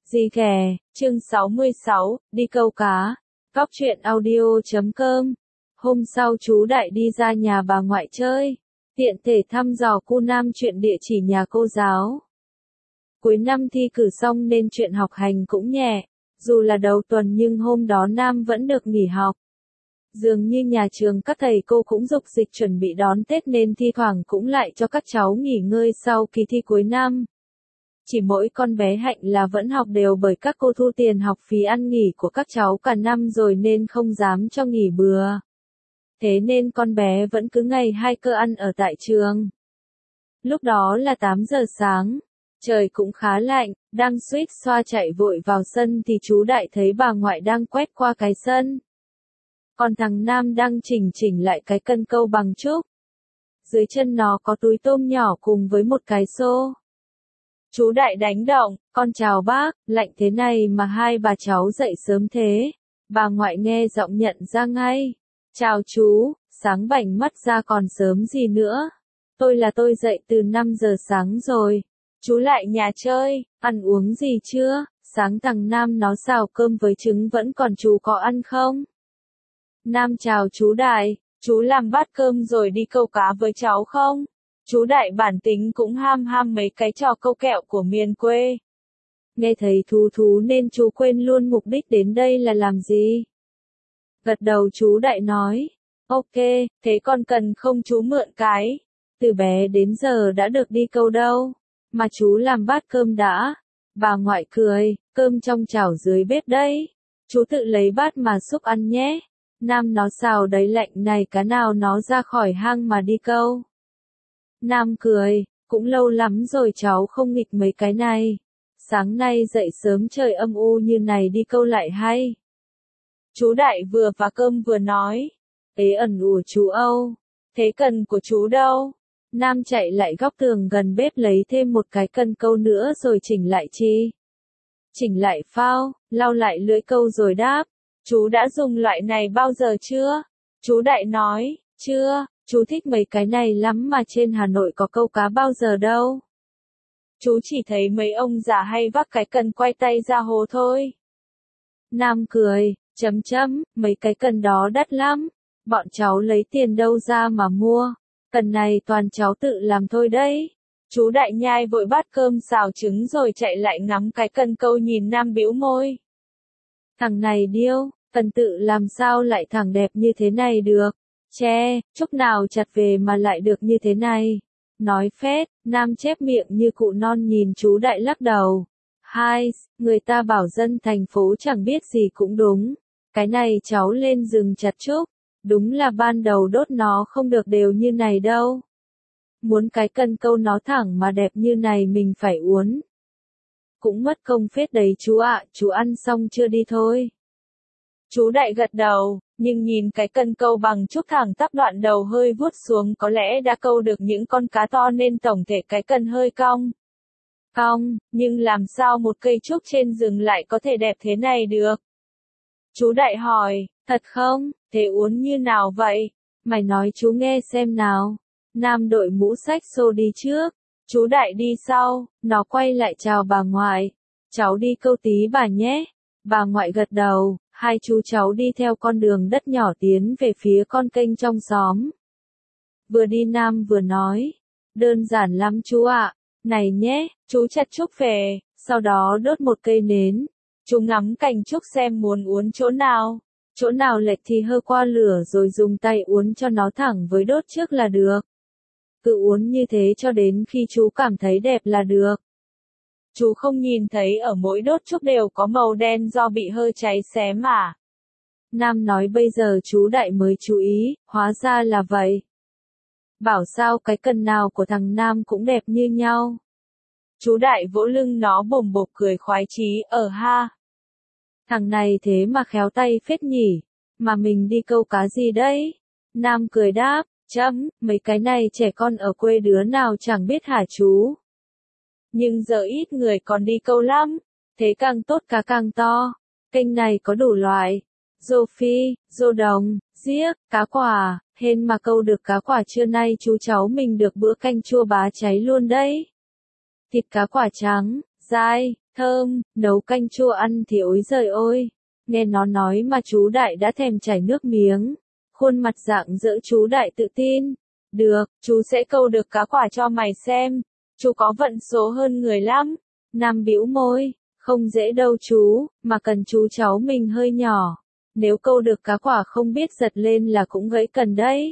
Gì ghè, chương 66, đi câu cá. Góc truyện audio.com. Hôm sau chú Đại đi ra nhà bà ngoại chơi, tiện thể thăm dò cô Nam chuyện địa chỉ nhà cô giáo. Cuối năm thi cử xong nên chuyện học hành cũng nhẹ, dù là đầu tuần nhưng hôm đó Nam vẫn được nghỉ học. Dường như nhà trường các thầy cô cũng dục dịch chuẩn bị đón Tết nên thi thoảng cũng lại cho các cháu nghỉ ngơi sau kỳ thi cuối năm. Chỉ mỗi con bé Hạnh là vẫn học đều bởi các cô thu tiền học phí ăn nghỉ của các cháu cả năm rồi nên không dám cho nghỉ bừa. Thế nên con bé vẫn cứ ngày hai cơ ăn ở tại trường. Lúc đó là 8 giờ sáng, trời cũng khá lạnh, đang suýt xoa chạy vội vào sân thì chú Đại thấy bà ngoại đang quét qua cái sân. Còn thằng Nam đang chỉnh lại cái cân câu bằng trúc. Dưới chân nó có túi tôm nhỏ cùng với một cái xô. Chú Đại đánh động, con chào bác, lạnh thế này mà hai bà cháu dậy sớm thế. Bà ngoại nghe giọng nhận ra ngay. Chào chú, sáng bảnh mắt ra còn sớm gì nữa. Tôi dậy từ 5 giờ sáng rồi. Chú lại nhà chơi, ăn uống gì chưa? Sáng thằng Nam nó xào cơm với trứng vẫn còn chú có ăn không? Nam chào chú Đại, chú làm bát cơm rồi đi câu cá với cháu không? Chú Đại bản tính cũng ham mấy cái trò câu kẹo của miền quê. Nghe thấy thú nên chú quên luôn mục đích đến đây là làm gì. Gật đầu chú Đại nói, ok, thế con cần không chú mượn cái. Từ bé đến giờ đã được đi câu đâu, mà chú làm bát cơm đã. Bà ngoại cười, cơm trong chảo dưới bếp đấy. Chú tự lấy bát mà xúc ăn nhé. Nam nó xào đấy lạnh này cá nào nó ra khỏi hang mà đi câu. Nam cười, cũng lâu lắm rồi cháu không nghịch mấy cái này. Sáng nay dậy sớm trời âm u như này đi câu lại hay. Chú Đại vừa phá cơm vừa nói, ế ẩn ủa chú Âu, thế cần của chú đâu? Nam chạy lại góc tường gần bếp lấy thêm một cái cân câu nữa rồi chỉnh lại chi. Chỉnh lại phao, lau lại lưỡi câu rồi đáp, chú đã dùng loại này bao giờ chưa? Chú Đại nói, chưa. Chú thích mấy cái này lắm mà trên Hà Nội có câu cá bao giờ đâu. Chú chỉ thấy mấy ông già hay vác cái cần quay tay ra hồ thôi. Nam cười, mấy cái cần đó đắt lắm. Bọn cháu lấy tiền đâu ra mà mua. Cần này toàn cháu tự làm thôi đấy. Chú Đại nhai vội bát cơm xào trứng rồi chạy lại ngắm cái cần câu nhìn Nam bĩu môi. Thằng này điêu, cần tự làm sao lại thẳng đẹp như thế này được. Chốc nào chặt về mà lại được như thế này. Nói phét, Nam chép miệng như cụ non nhìn chú Đại lắc đầu. Hai, người ta bảo dân thành phố chẳng biết gì cũng đúng. Cái này cháu lên rừng chặt trúc. Đúng là ban đầu đốt nó không được đều như này đâu. Muốn cái cần câu nó thẳng mà đẹp như này mình phải uốn. Cũng mất công phết đấy chú ạ, chú ăn xong chưa đi thôi. Chú Đại gật đầu, nhưng nhìn cái cần câu bằng trúc thẳng tắp đoạn đầu hơi vuốt xuống có lẽ đã câu được những con cá to nên tổng thể cái cần hơi cong. Nhưng làm sao một cây trúc trên rừng lại có thể đẹp thế này được? Chú Đại hỏi, thật không? Thế uốn như nào vậy? Mày nói chú nghe xem nào. Nam đội mũ xách xô đi trước, chú Đại đi sau, nó quay lại chào bà ngoại. Cháu đi câu tí bà nhé. Bà ngoại gật đầu, hai chú cháu đi theo con đường đất nhỏ tiến về phía con kênh trong xóm. Vừa đi Nam vừa nói, đơn giản lắm chú ạ, này nhé, chú chặt trúc về, sau đó đốt một cây nến. Chú ngắm cành trúc xem muốn uốn chỗ nào lệch thì hơ qua lửa rồi dùng tay uốn cho nó thẳng với đốt trước là được. Cứ uốn như thế cho đến khi chú cảm thấy đẹp là được. Chú không nhìn thấy ở mỗi đốt trúc đều có màu đen do bị hơi cháy xém à? Nam nói bây giờ chú Đại mới chú ý, hóa ra là vậy. Bảo sao cái cần nào của thằng Nam cũng đẹp như nhau. Chú Đại vỗ lưng nó bồm bộp cười khoái chí, ha. Thằng này thế mà khéo tay phết nhỉ, mà mình đi câu cá gì đấy? Nam cười đáp, mấy cái này trẻ con ở quê đứa nào chẳng biết hả chú? Nhưng giờ ít người còn đi câu lắm, thế càng tốt cá càng to. Kênh này có đủ loại, rô phi, rô đồng, giếc, cá quả, hên mà câu được cá quả trưa nay chú cháu mình được bữa canh chua bá cháy luôn đấy. Thịt cá quả trắng, dai, thơm, nấu canh chua ăn thì ối giời ôi. Nghe nó nói mà chú Đại đã thèm chảy nước miếng. Khuôn mặt rạng rỡ chú Đại tự tin. Được, chú sẽ câu được cá quả cho mày xem. Chú có vận số hơn người lắm. Nam bĩu môi, không dễ đâu chú, mà cần chú cháu mình hơi nhỏ. Nếu câu được cá quả không biết giật lên là cũng gãy cần đấy.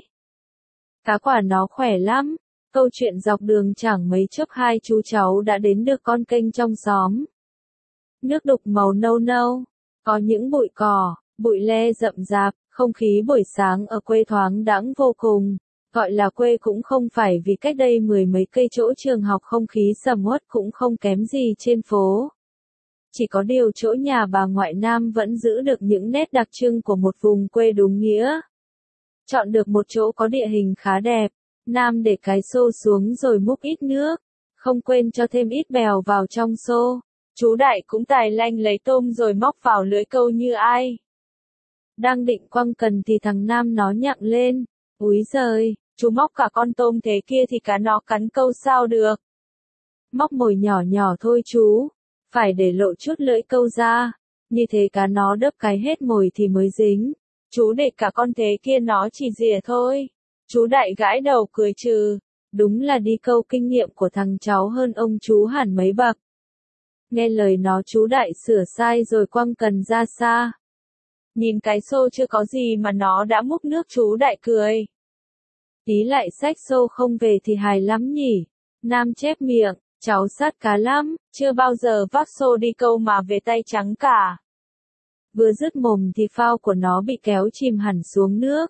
Cá quả nó khỏe lắm. Câu chuyện dọc đường chẳng mấy chốc hai chú cháu đã đến được con kênh trong xóm. Nước đục màu nâu nâu, có những bụi cỏ, bụi le rậm rạp, không khí buổi sáng ở quê thoáng đãng vô cùng. Gọi là quê cũng không phải vì cách đây mười mấy cây chỗ trường học không khí sầm uất cũng không kém gì trên phố. Chỉ có điều chỗ nhà bà ngoại Nam vẫn giữ được những nét đặc trưng của một vùng quê đúng nghĩa. Chọn được một chỗ có địa hình khá đẹp, Nam để cái xô xuống rồi múc ít nước, không quên cho thêm ít bèo vào trong xô. Chú Đại cũng tài lanh lấy tôm rồi móc vào lưới câu như ai. Đang định quăng cần thì thằng Nam nó nhặng lên. Úi giời, chú móc cả con tôm thế kia thì cá nó cắn câu sao được. Móc mồi nhỏ nhỏ thôi chú, phải để lộ chút lưỡi câu ra, như thế cá nó đớp cái hết mồi thì mới dính. Chú để cả con thế kia nó chỉ rỉa thôi. Chú Đại gãi đầu cười trừ, đúng là đi câu kinh nghiệm của thằng cháu hơn ông chú hẳn mấy bậc. Nghe lời nó chú Đại sửa sai rồi quăng cần ra xa. Nhìn cái xô chưa có gì mà nó đã múc nước chú Đại cười. Tí lại xách xô không về thì hài lắm nhỉ. Nam chép miệng, cháu sát cá lắm, chưa bao giờ vác xô đi câu mà về tay trắng cả. Vừa dứt mồm thì phao của nó bị kéo chìm hẳn xuống nước.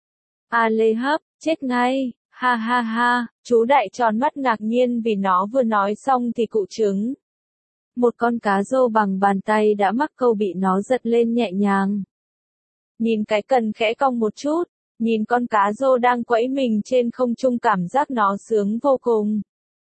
A lê hấp, chết ngay, ha ha ha, chú Đại tròn mắt ngạc nhiên vì nó vừa nói xong thì cụ trứng. Một con cá rô bằng bàn tay đã mắc câu bị nó giật lên nhẹ nhàng. Nhìn cái cần khẽ cong một chút, nhìn con cá rô đang quẫy mình trên không trung cảm giác nó sướng vô cùng.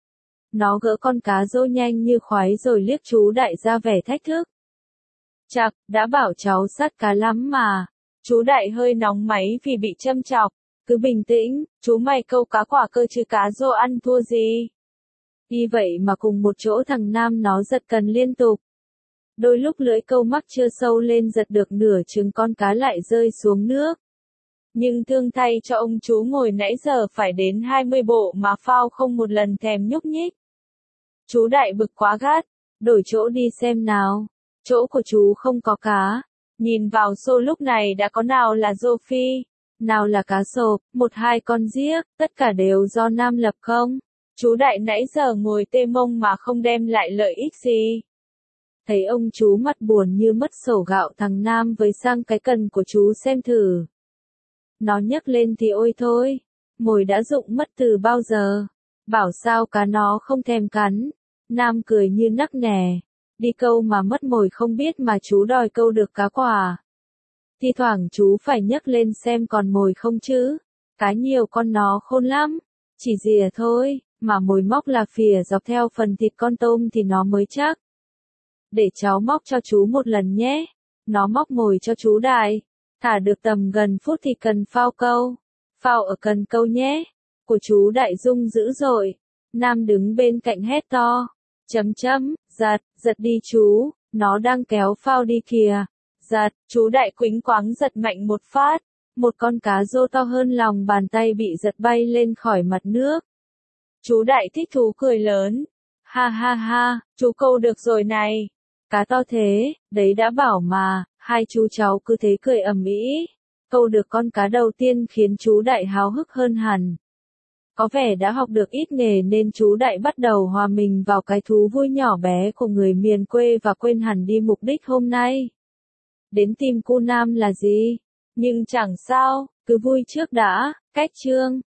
Nó gỡ con cá rô nhanh như khoái rồi liếc chú Đại ra vẻ thách thức. Chạc, đã bảo cháu sát cá lắm mà. Chú Đại hơi nóng máy vì bị châm chọc. Cứ bình tĩnh, chú mày câu cá quả cơ chứ cá rô ăn thua gì. Vì vậy mà cùng một chỗ thằng Nam nó giật cần liên tục. Đôi lúc lưỡi câu mắc chưa sâu lên giật được nửa chừng con cá lại rơi xuống nước. Nhưng thương thay cho ông chú ngồi nãy giờ phải đến 20 bộ mà phao không một lần thèm nhúc nhích. Chú Đại bực quá gắt, đổi chỗ đi xem nào. Chỗ của chú không có cá. Nhìn vào xô lúc này đã có nào là rô phi, nào là cá sộp, một hai con giếc, tất cả đều do Nam lập không. Chú Đại nãy giờ ngồi tê mông mà không đem lại lợi ích gì. Thấy ông chú mặt buồn như mất sổ gạo thằng Nam với sang cái cần của chú xem thử. Nó nhấc lên thì ôi thôi, mồi đã rụng mất từ bao giờ. Bảo sao cá nó không thèm cắn. Nam cười như nắc nẻ. Đi câu mà mất mồi không biết mà chú đòi câu được cá quả. Thi thoảng chú phải nhấc lên xem còn mồi không chứ. Cá nhiều con nó khôn lắm. Chỉ rìa thôi, mà mồi móc là phìa dọc theo phần thịt con tôm thì nó mới chắc. Để cháu móc cho chú một lần nhé. Nó móc mồi cho chú Đại. Thả được tầm gần phút thì cần phao câu. Phao ở cần câu nhé. Của chú Đại rung dữ dội. Nam đứng bên cạnh hét to. Giật đi chú, nó đang kéo phao đi kìa. Giật, chú Đại quĩnh quáng giật mạnh một phát. Một con cá rô to hơn lòng bàn tay bị giật bay lên khỏi mặt nước. Chú Đại thích thú cười lớn. Ha ha ha, chú câu được rồi này. Cá to thế, đấy đã bảo mà, hai chú cháu cứ thế cười ầm ĩ. Câu được con cá đầu tiên khiến chú Đại háo hức hơn hẳn. Có vẻ đã học được ít nghề nên chú Đại bắt đầu hòa mình vào cái thú vui nhỏ bé của người miền quê và quên hẳn đi mục đích hôm nay. Đến tìm cô Nam là gì? Nhưng chẳng sao, cứ vui trước đã, cách chương.